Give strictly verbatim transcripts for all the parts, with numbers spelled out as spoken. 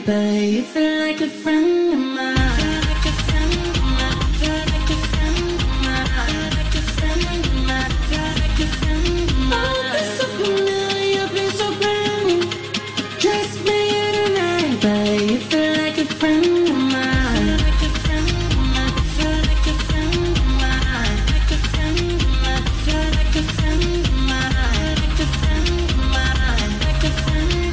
but you feel like a friend of mine. Like a friend of mine, like a friend of mine, like a friend of mine, like a friend of mine. Oh, been so familiar, been so brand new. Just met you tonight, but you feel like a friend of mine. Like a friend of mine, like a friend of mine, like a friend of mine, like a friend of mine, like a friend of mine, like a friend of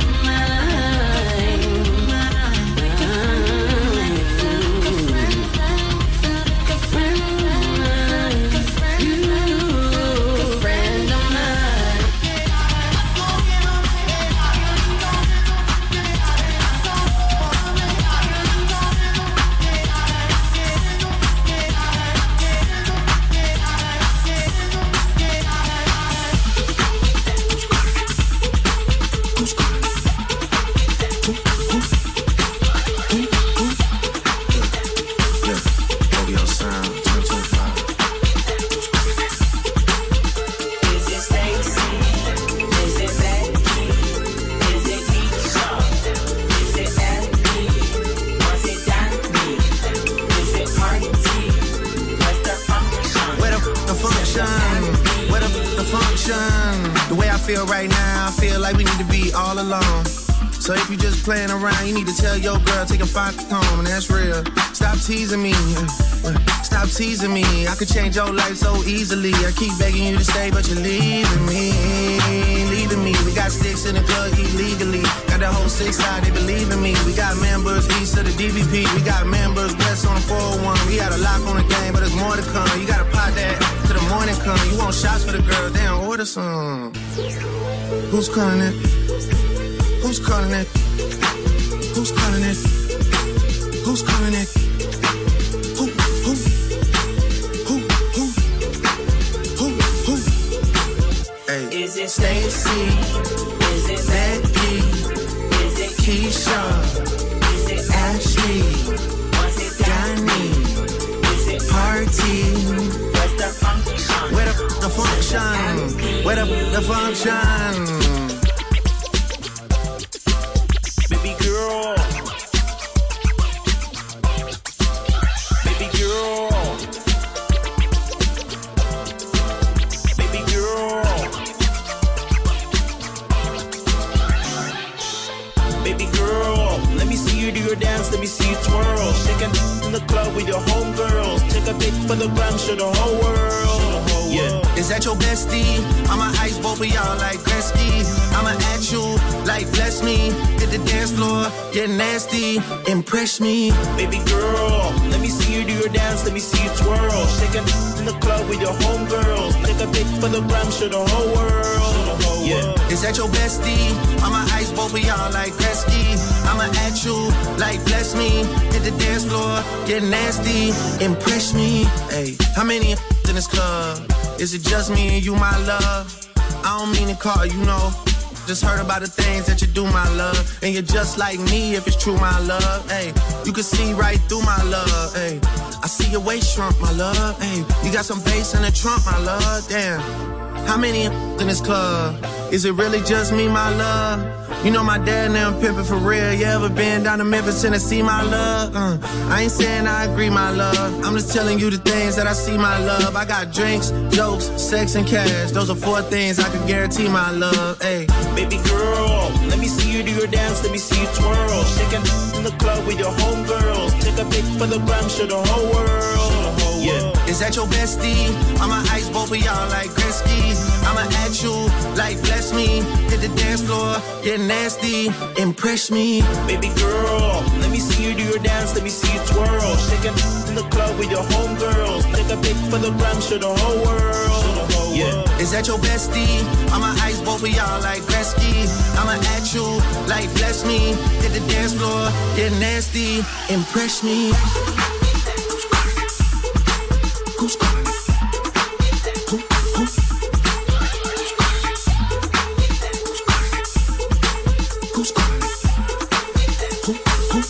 playing around, you need to tell your girl, take a five home, and that's real. Stop teasing me, stop teasing me. I could change your life so easily. I keep begging you to stay, but you're leaving me, leaving me. We got sticks in the club illegally. Got the whole six side, they believe in me. We got members east of the D V P. We got members west on the four oh one. We got a lock on the game, but there's more to come. You gotta pot that till the morning come. You want shots for the girls, they don't order some. Who's calling it? Who's calling it? Who's calling it? Who's calling it? Who, who, who, who, who, who? Hey. Is it Stacy? Is it Becky? Is it Keisha? Is it Ashley? Was it Danny? Is it Party? Where's the function? Where the, the function? Where the, the function? For the gram, show the whole world. Yeah. Is that your bestie? I'ma ice both of y'all like Gretzky. I'ma at you like bless me. Hit the dance floor, get nasty, impress me. Baby girl, let me see you do your dance, let me see you twirl. Shaking in the club with your homegirls. Take a pic for the gram, show the whole world. Yeah. Is that your bestie? I'ma ice both of y'all like Gretzky. I'ma at you like bless me. Hit the dance floor, get nasty, impress me. Hey, how many in this club? Is it just me and you, my love? I don't mean to call you, know. Just heard about the things that you do, my love. And you're just like me if it's true, my love. Hey, you can see right through my love. Hey, I see your waist shrunk, my love. Hey, you got some bass in the trunk, my love. Damn. How many in this club? Is it really just me, my love? You know my dad now pimping for real. You ever been down to Memphis, Tennessee, my love? Uh, I ain't saying I agree, my love. I'm just telling you the things that I see, my love. I got drinks, jokes, sex, and cash. Those are four things I can guarantee, my love. Hey, baby girl, let me see you do your dance, let me see you twirl. Shaking in the club with your homegirls. Take a pic for the gram, show the whole world. Yeah. Is that your bestie? I'ma ice both of y'all like Gretzky. I'ma at you like bless me. Hit the dance floor, get nasty, impress me. Baby girl, let me see you do your dance, let me see you twirl. Shaking in the club with your homegirls. Take a pic for the gram, show the whole world. Yeah. Is that your bestie? I'ma ice both of y'all like Gretzky. I'ma at you like bless me. Hit the dance floor, get nasty, impress me. Who's calling it? Who, who? Who's calling it? Who, who?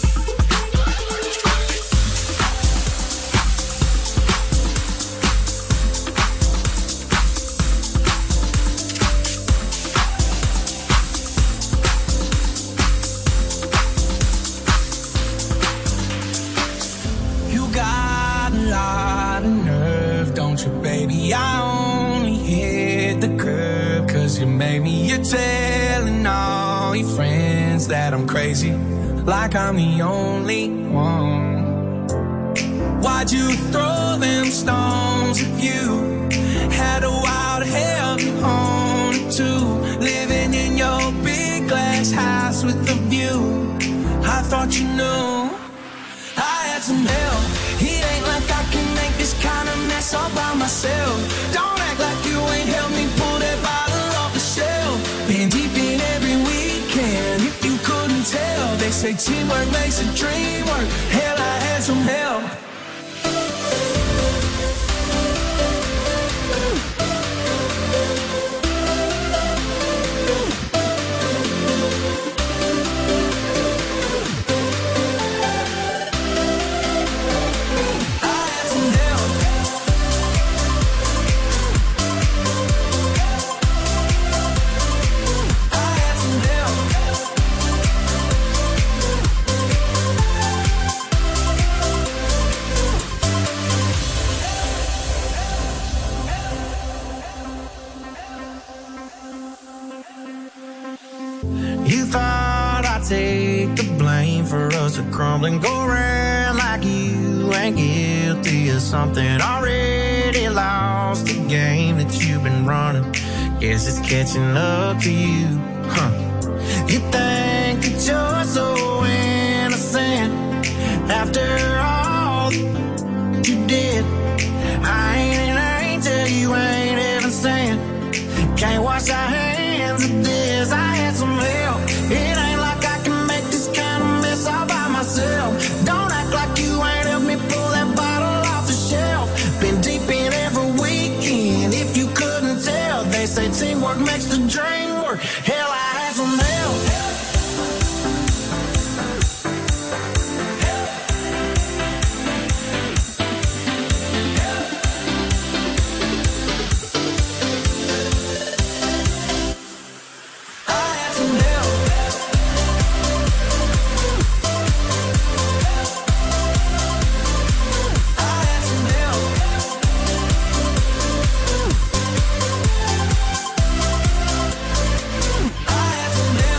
you made me. You're telling all your friends that I'm crazy, like I'm the only one. Why'd you throw them stones if you had a wild hell you owned too? Living in your big glass house with a view. I thought you knew I had some help. It ain't like I can make this kind of mess all by myself. Don't act like you ain't helped me pull that bottle off the shelf. Been deep in every weekend, if you couldn't tell. They say teamwork makes a dream work. Hell, I had some help. You thought I'd take the blame for us to crumble and go around like you ain't guilty of something. Already lost the game that you've been running. Guess it's catching up to you, huh? You think that you're so innocent after all you did. I ain't an angel, you ain't even sent. Can't wash our hands of this. I had some help. It ain't like I can make this kind of mess all by myself. Don't act like you ain't helped me pull that bottle off the shelf. Been deep in every weekend, if you couldn't tell. They say teamwork makes the dream work. Hell, I had some help. I had some help.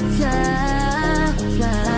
fly, fly.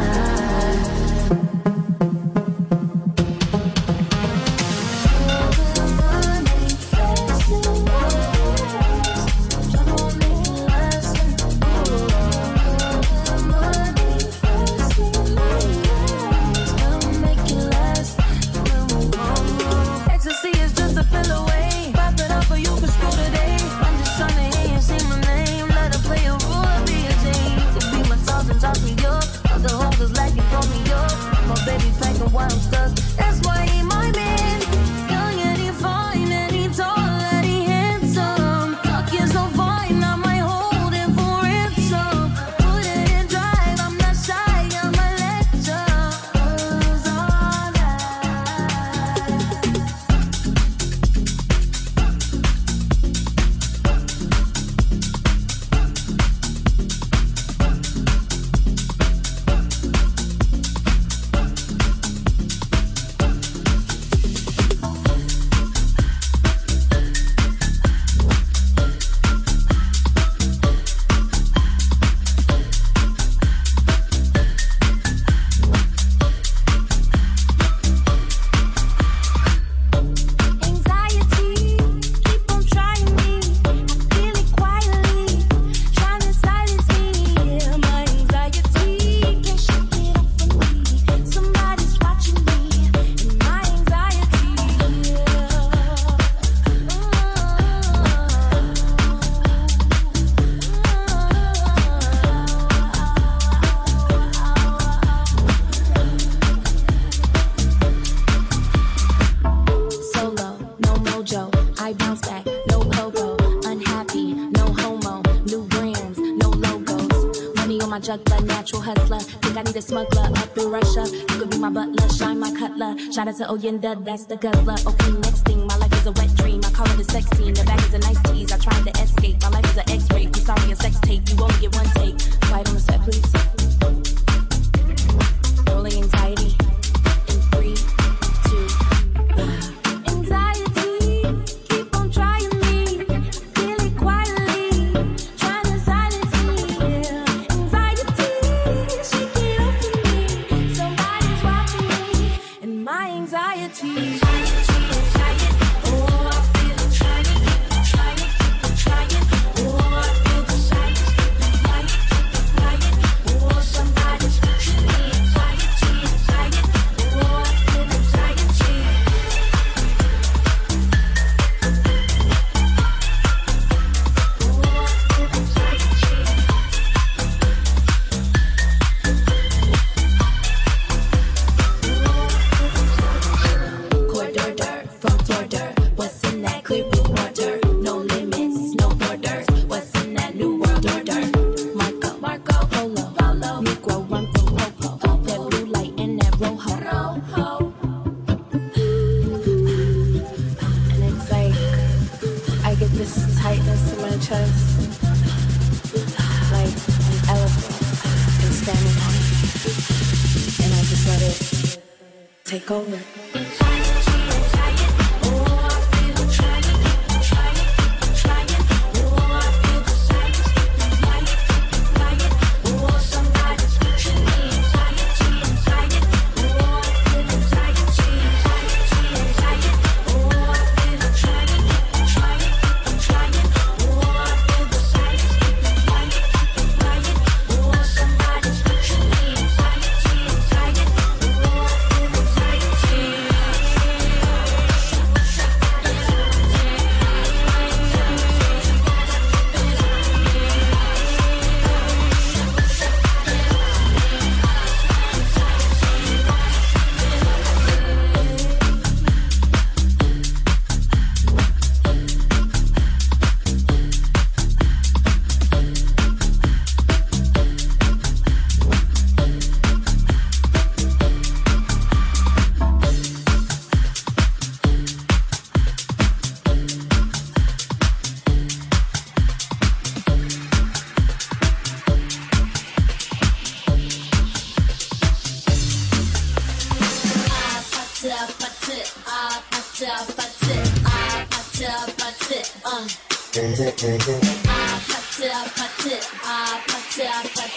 Shout out to Oyenda, that's the guzzler. Okay, next thing, my life is a wet dream. I call it a sex scene. The back is a nice tease. I tried to escape. My life is an X-ray. I'm sorry, a sex tape. You only get one take. Quiet on the set, please. Rolling anxiety. In three, two, one. Anxiety, keep on trying me. Feel it quietly, trying to silence me. Anxiety, shake it off of me. Somebody's watching me. And my anxiety. Anxiety, anxiety, oh, I feel it trying, keep it trying, keep it trying. Oh, I feel the silence, keep it flying, keep it flying. Oh, somebody's watching me. Anxiety, anxiety, oh, I feel anxiety. Oh, I feel anxiety. Corridor, dirt, front door, dirt. What's in that clear blue water? No limits, no borders. What's in that new world order? Marco, Marco, Polo, Polo, Negro, run from Popo. That blue light and that rojo, rojo. And it's like I get this tightness in my chest, like an elephant is standing on it, and I just let it take over. Ah,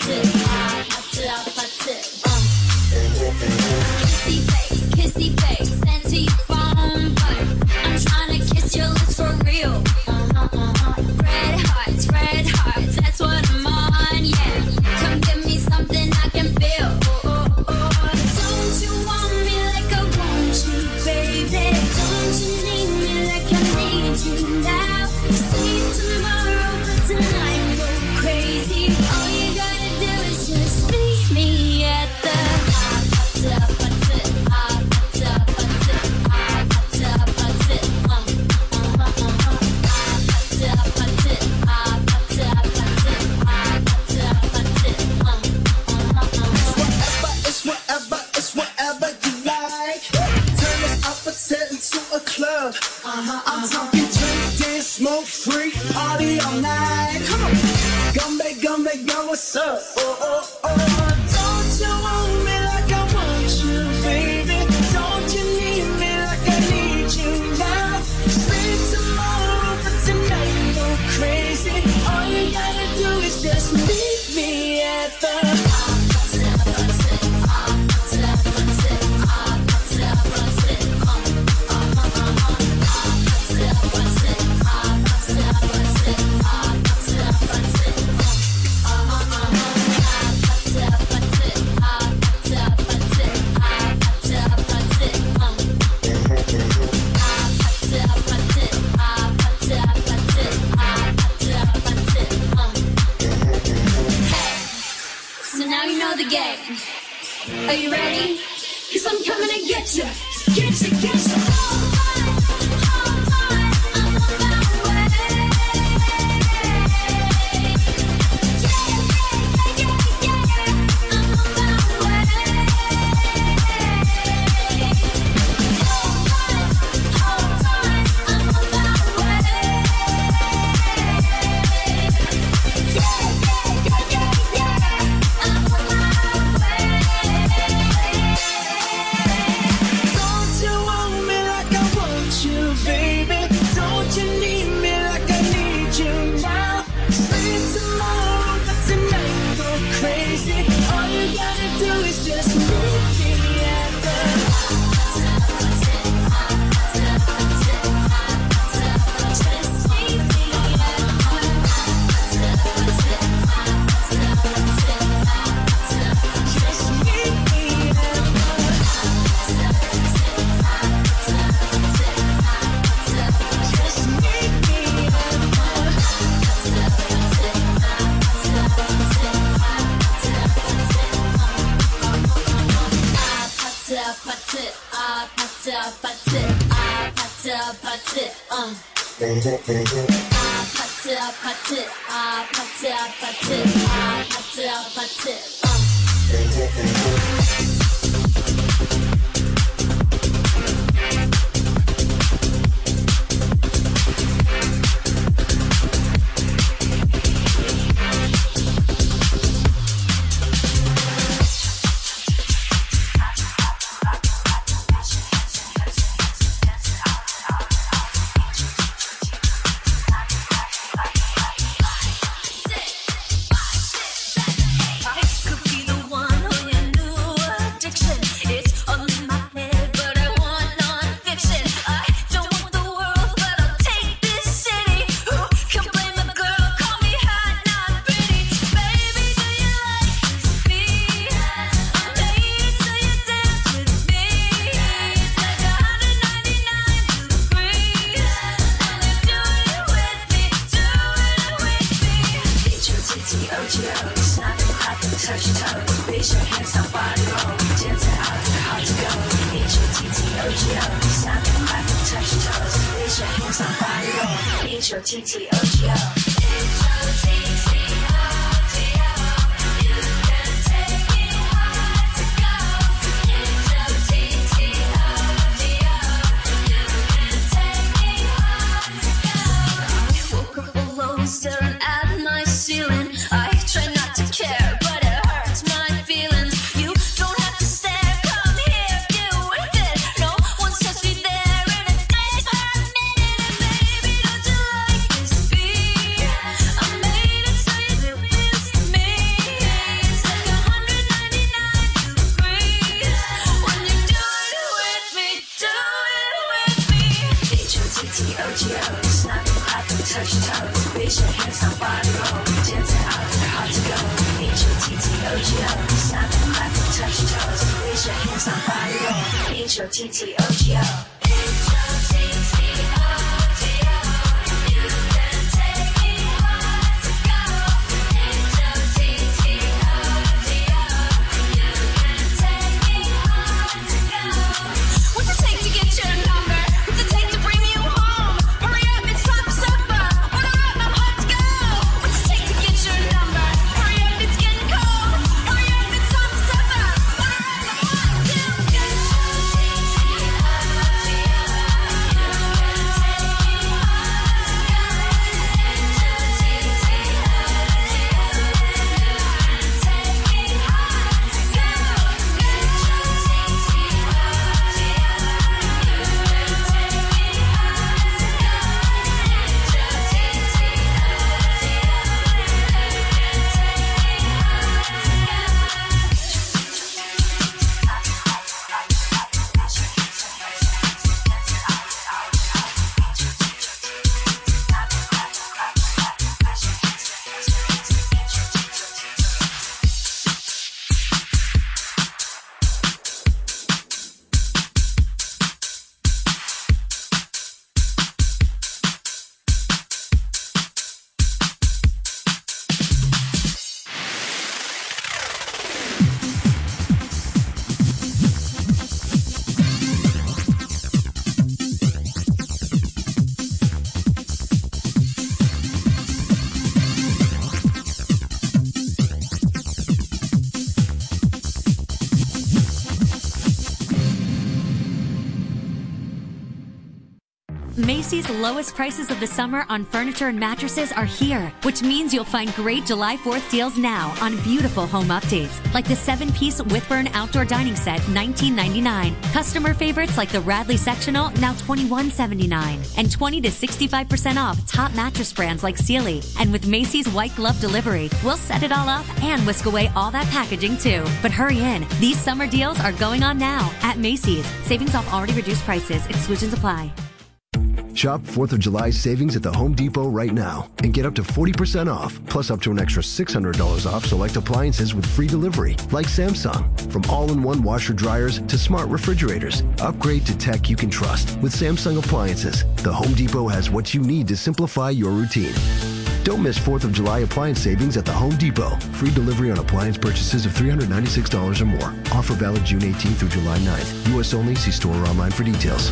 Baby, don't you like this beat? I made H O T T O G O. Macy's lowest prices of the summer on furniture and mattresses are here, which means you'll find great July fourth deals now on beautiful home updates, like the seven-piece Whitburn outdoor dining set, nineteen ninety-nine. Customer favorites like the Radley sectional, now twenty-one seventy-nine, and twenty to sixty-five percent off top mattress brands like Sealy. And with Macy's white glove delivery, we'll set it all up and whisk away all that packaging too. But hurry in, these summer deals are going on now at Macy's. Savings off already reduced prices. Exclusions apply. Shop fourth of July savings at the Home Depot right now and get up to forty percent off, plus up to an extra six hundred dollars off select appliances with free delivery, like Samsung. From all-in-one washer dryers to smart refrigerators, upgrade to tech you can trust with Samsung appliances. The Home Depot has what you need to simplify your routine. Don't miss fourth of July appliance savings at the Home Depot. Free delivery on appliance purchases of three hundred ninety-six dollars or more. Offer valid June eighteenth through July ninth. U S only. See store or online for details.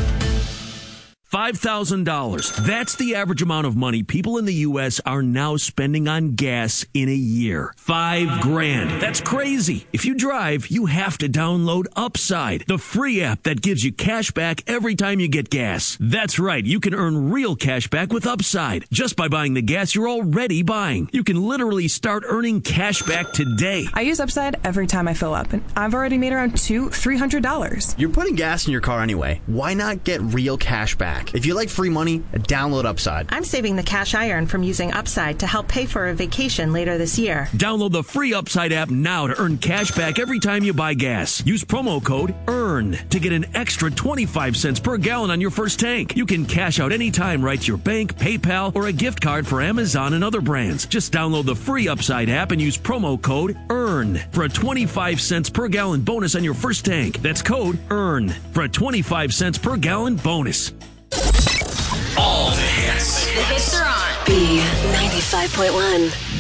five thousand dollars. That's the average amount of money people in the U S are now spending on gas in a year. Five grand. That's crazy. If you drive, you have to download Upside, the free app that gives you cash back every time you get gas. That's right. You can earn real cash back with Upside just by buying the gas you're already buying. You can literally start earning cash back today. I use Upside every time I fill up, and I've already made around two, three hundred dollars. You're putting gas in your car anyway. Why not get real cash back? If you like free money, download Upside. I'm saving the cash I earn from using Upside to help pay for a vacation later this year. Download the free Upside app now to earn cash back every time you buy gas. Use promo code EARN to get an extra twenty-five cents per gallon on your first tank. You can cash out anytime right to your bank, PayPal, or a gift card for Amazon and other brands. Just download the free Upside app and use promo code EARN for a twenty-five cents per gallon bonus on your first tank. That's code EARN for a twenty-five cents per gallon bonus. All the hits. The hits are on. B ninety-five point one.